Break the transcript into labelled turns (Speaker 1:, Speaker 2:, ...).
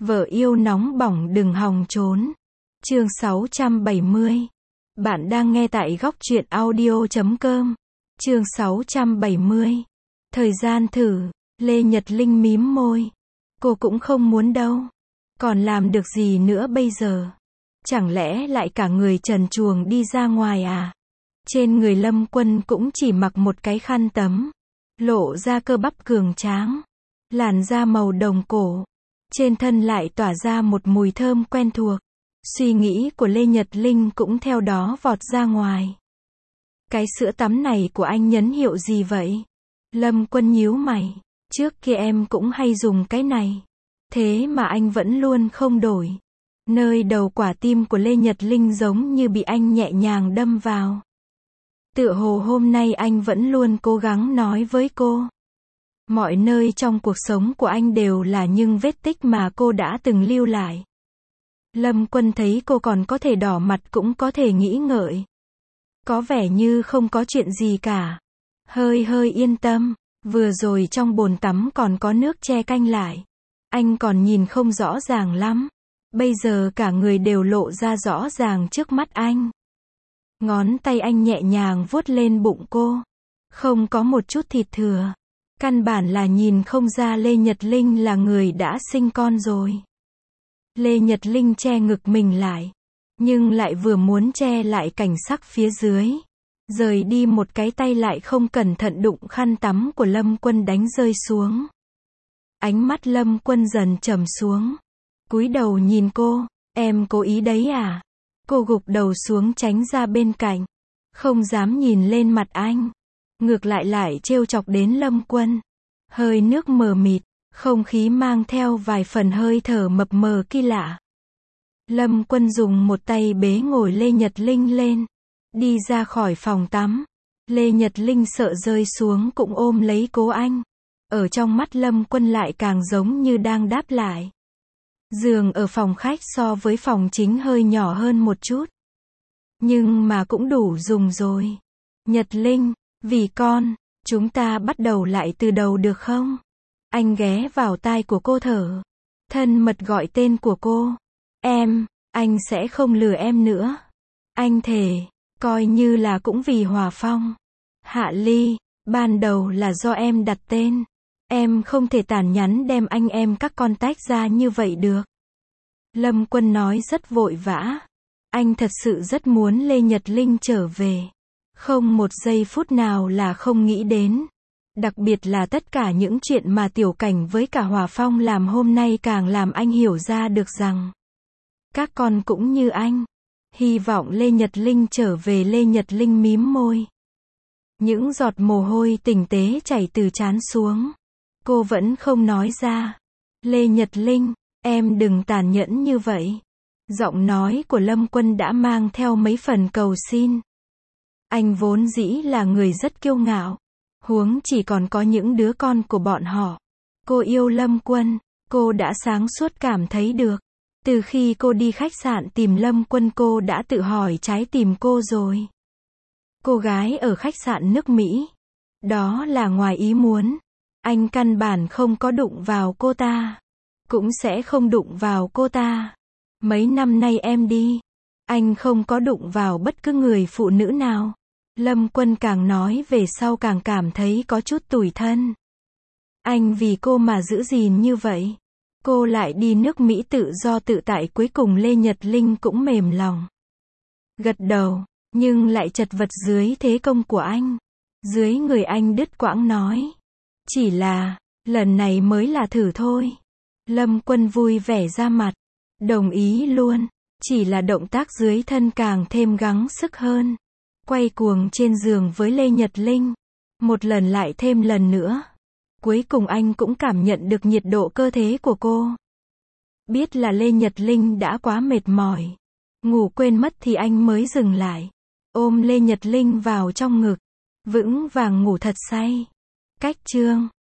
Speaker 1: Vợ yêu nóng bỏng đừng hòng trốn. Chương 670. Bạn đang nghe tại góc truyện audio.com. Chương 670. Thời gian thử. Lê Nhật Linh mím môi. Cô cũng không muốn đâu. Còn làm được gì nữa bây giờ? Chẳng lẽ lại cả người trần truồng đi ra ngoài à? Trên người Lâm Quân cũng chỉ mặc một cái khăn tắm, lộ ra cơ bắp cường tráng, làn da màu đồng cổ, trên thân lại tỏa ra một mùi thơm quen thuộc. Suy nghĩ của Lê Nhật Linh cũng theo đó vọt ra ngoài. Cái sữa tắm này của anh nhấn hiệu gì vậy? Lâm Quân nhíu mày. Trước kia em cũng hay dùng cái này. Thế mà anh vẫn luôn không đổi. Nơi đầu quả tim của Lê Nhật Linh giống như bị anh nhẹ nhàng đâm vào. Tựa hồ hôm nay anh vẫn luôn cố gắng nói với cô. Mọi nơi trong cuộc sống của anh đều là những vết tích mà cô đã từng lưu lại. Lâm Quân thấy cô còn có thể đỏ mặt cũng có thể nghĩ ngợi. Có vẻ như không có chuyện gì cả. Hơi yên tâm. Vừa rồi trong bồn tắm còn có nước che canh lại. Anh còn nhìn không rõ ràng lắm. Bây giờ cả người đều lộ ra rõ ràng trước mắt anh. Ngón tay anh nhẹ nhàng vuốt lên bụng cô. Không có một chút thịt thừa. Căn bản là nhìn không ra Lê Nhật Linh là người đã sinh con rồi. Lê Nhật Linh che ngực mình lại. Nhưng lại vừa muốn che lại cảnh sắc phía dưới. Rời đi một cái tay lại không cẩn thận đụng khăn tắm của Lâm Quân đánh rơi xuống. Ánh mắt Lâm Quân dần trầm xuống. Cúi đầu nhìn cô. Em cố ý đấy à? Cô gục đầu xuống tránh ra bên cạnh. Không dám nhìn lên mặt anh. Ngược lại trêu chọc đến Lâm Quân. Hơi nước mờ mịt. Không khí mang theo vài phần hơi thở mập mờ kỳ lạ. Lâm Quân dùng một tay bế ngồi Lê Nhật Linh lên. Đi ra khỏi phòng tắm. Lê Nhật Linh sợ rơi xuống cũng ôm lấy cố anh. Ở trong mắt Lâm Quân lại càng giống như đang đáp lại. Giường ở phòng khách so với phòng chính hơi nhỏ hơn một chút. Nhưng mà cũng đủ dùng rồi. Nhật Linh, vì con, chúng ta bắt đầu lại từ đầu được không? Anh ghé vào tai của cô thở. Thân mật gọi tên của cô. Em, anh sẽ không lừa em nữa. Anh thề, coi như là cũng vì Hòa Phong. Hạ Ly, ban đầu là do em đặt tên. Em không thể tàn nhẫn đem anh em các con tách ra như vậy được. Lâm Quân nói rất vội vã. Anh thật sự rất muốn Lê Nhật Linh trở về. Không một giây phút nào là không nghĩ đến. Đặc biệt là tất cả những chuyện mà Tiểu Cảnh với cả Hòa Phong làm hôm nay càng làm anh hiểu ra được rằng các con cũng như anh. Hy vọng Lê Nhật Linh trở về. Lê Nhật Linh mím môi. Những giọt mồ hôi tinh tế chảy từ trán xuống. Cô vẫn không nói ra. Lê Nhật Linh, em đừng tàn nhẫn như vậy. Giọng nói của Lâm Quân đã mang theo mấy phần cầu xin. Anh vốn dĩ là người rất kiêu ngạo. Huống chỉ còn có những đứa con của bọn họ. Cô yêu Lâm Quân. Cô đã sáng suốt cảm thấy được. Từ khi cô đi khách sạn tìm Lâm Quân cô đã tự hỏi trái tim cô rồi. Cô gái ở khách sạn nước Mỹ. Đó là ngoài ý muốn. Anh căn bản không có đụng vào cô ta. Cũng sẽ không đụng vào cô ta. Mấy năm nay em đi. Anh không có đụng vào bất cứ người phụ nữ nào. Lâm Quân càng nói về sau càng cảm thấy có chút tủi thân. Anh vì cô mà giữ gìn như vậy. Cô lại đi nước Mỹ tự do tự tại, cuối cùng Lê Nhật Linh cũng mềm lòng. Gật đầu, nhưng lại chật vật dưới thế công của anh. Dưới người anh đứt quãng nói. Chỉ là, lần này mới là thử thôi. Lâm Quân vui vẻ ra mặt. Đồng ý luôn. Chỉ là động tác dưới thân càng thêm gắng sức hơn. Quay cuồng trên giường với Lê Nhật Linh. Một lần lại thêm lần nữa. Cuối cùng anh cũng cảm nhận được nhiệt độ cơ thể của cô. Biết là Lê Nhật Linh đã quá mệt mỏi. Ngủ quên mất thì anh mới dừng lại. Ôm Lê Nhật Linh vào trong ngực. Vững vàng ngủ thật say. Cách chương